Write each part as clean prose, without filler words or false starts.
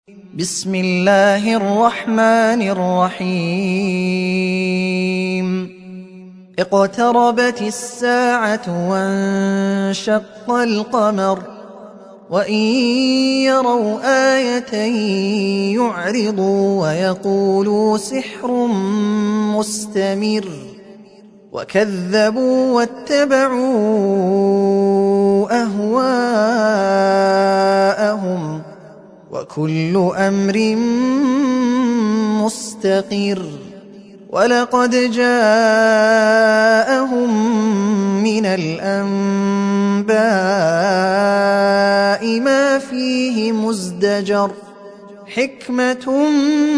بسم الله الرحمن الرحيم اقتربت الساعة وانشق القمر وإن يروا آية يعرضوا ويقولوا سحر مستمر وكذبوا واتبعوا أهواءهم وكل أمر مستقر ولقد جاءهم من الأنباء ما فيه مزدجر حكمة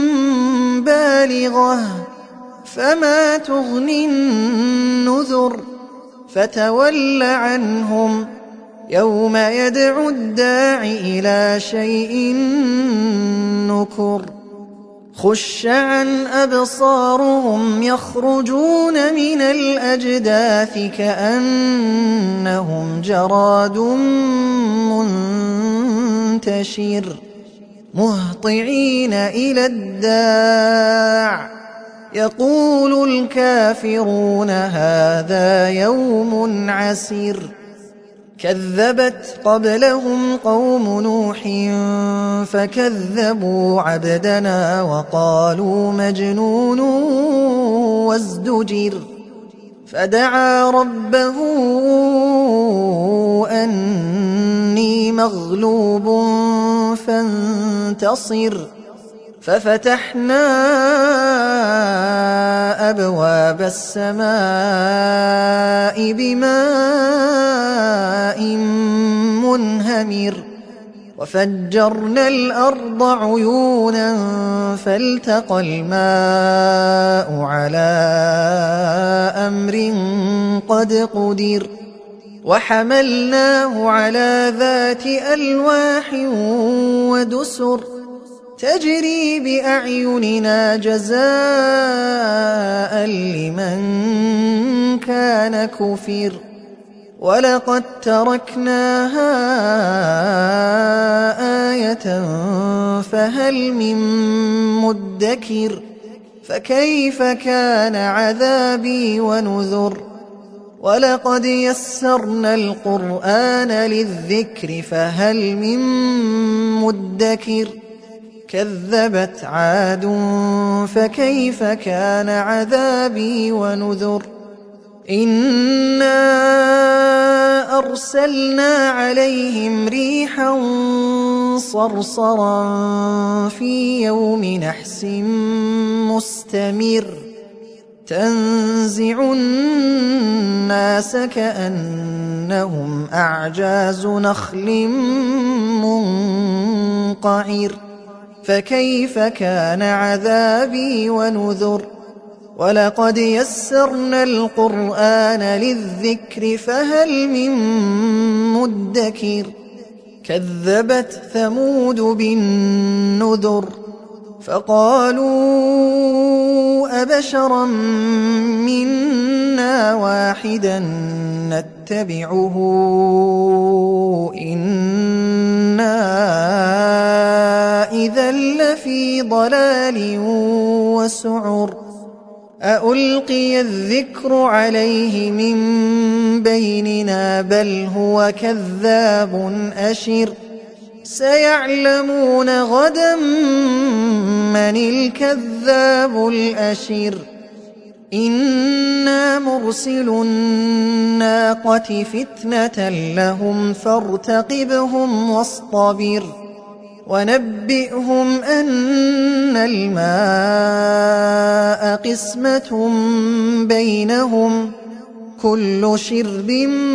بالغة فما تغني النذر فتول عنهم يوم يدعو الداع إلى شيء نكر خش عن أبصارهم يخرجون من الأجداث كأنهم جراد منتشر مهطعين إلى الداع يقول الكافرون هذا يوم عسير كذبت قبلهم قوم نوح فكذبوا عبدنا وقالوا مجنون وازدجر فدعا ربه أني مغلوب فانتصر ففتحنا أبواب السماء بماء منهمر وفجرنا الأرض عيونا فالتقى الماء على أمر قد قدر وحملناه على ذات ألواح ودسر تجري بأعيننا جزاء لمن كان كفر ولقد تركناها آية فهل من مدكر فكيف كان عذابي ونذر ولقد يسرنا القرآن للذكر فهل من مدكر كذبت عاد فكيف كان عذابي ونذر إنا أرسلنا عليهم ريحا صرصرا في يوم نحس مستمر تنزع الناس كأنهم أعجاز نخل منقعر فكيف كان عذابي ونذر ولقد يسرنا القرآن للذكر فهل من مدكر كذبت ثمود بالنذر فقالوا أبشرا منا واحدا نتبعه إنا إذا لفي ضلال وسعر أألقي الذكر عليه من بيننا بل هو كذاب أشر سيعلمون غدا من الكذاب الأشر إنا مرسل الناقة فتنة لهم فارتقبهم واصطبر ونبئهم أن الماء قسمة بينهم كل شرب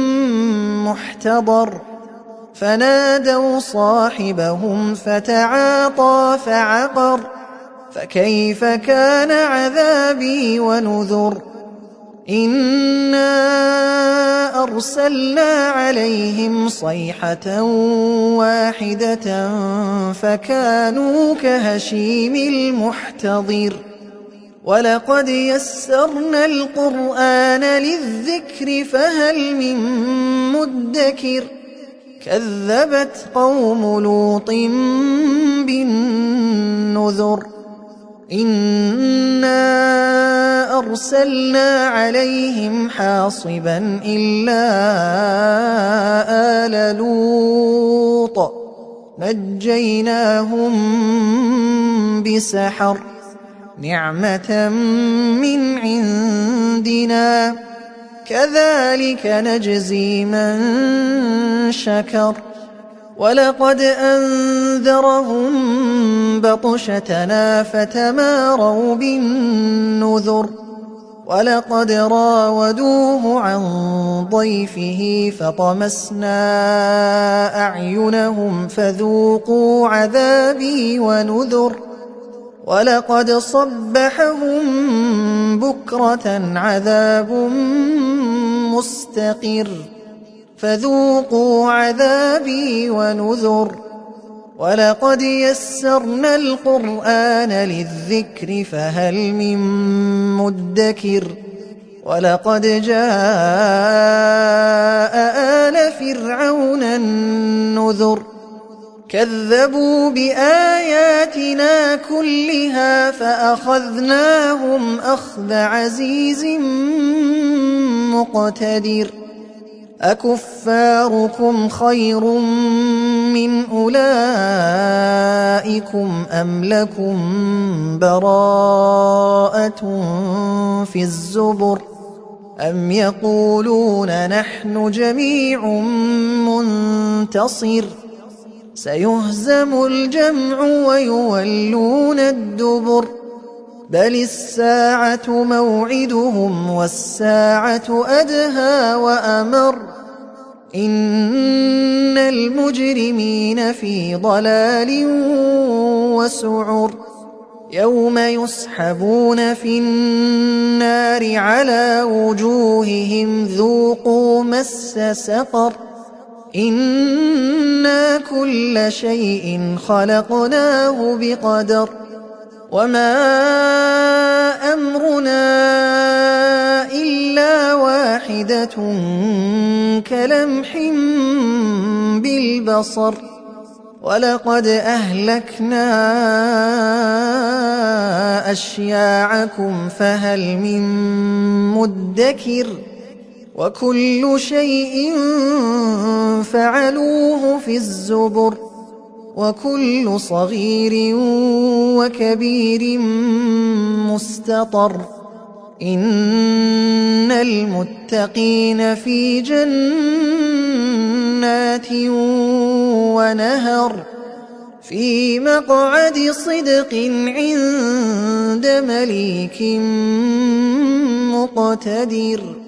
محتضر فنادوا صاحبهم فتعاطى فعقر فكيف كان عذابي ونذر إنا أرسلنا عليهم صيحة واحدة فكانوا كهشيم المحتضر ولقد يسرنا القرآن للذكر فهل من مدكر كذبت قوم لوط بالنذر النذر إنا أرسلنا عليهم حاصبا إلا آل لوط نجيناهم بسحر نعمة من عندنا كذلك نجزي من شكر ولقد أنذرهم بطشتنا فتماروا بالنذر ولقد راودوه عن ضيفه فطمسنا أعينهم فذوقوا عذابي ونذر ولقد صبحهم بكرة عذاب مستقر فذوقوا عذابي ونذر ولقد يسرنا القرآن للذكر فهل من مدكر ولقد جاء آل فرعون النذر كذبوا بآياتنا كلها فأخذناهم أخذ عزيز مقتدر أكفاركم خير من أولئكم أم لكم براءة في الزبر أم يقولون نحن جميع منتصر سيهزم الجمع ويولون الدبر بل الساعة موعدهم والساعة أدهى وأمر إن المجرمين في ضلال وسعر يوم يسحبون في النار على وجوههم ذوقوا مس سقر إنا كل شيء خلقناه بقدر وما أمرنا إلا واحدة كلمح بالبصر ولقد أهلكنا أشياعكم فهل من مدكر وكل شيء فعلوه في الزبر وكل صغير وكبير مستطر إن المتقين في جنات ونهر في مقعد صدق عند مليك مقتدر.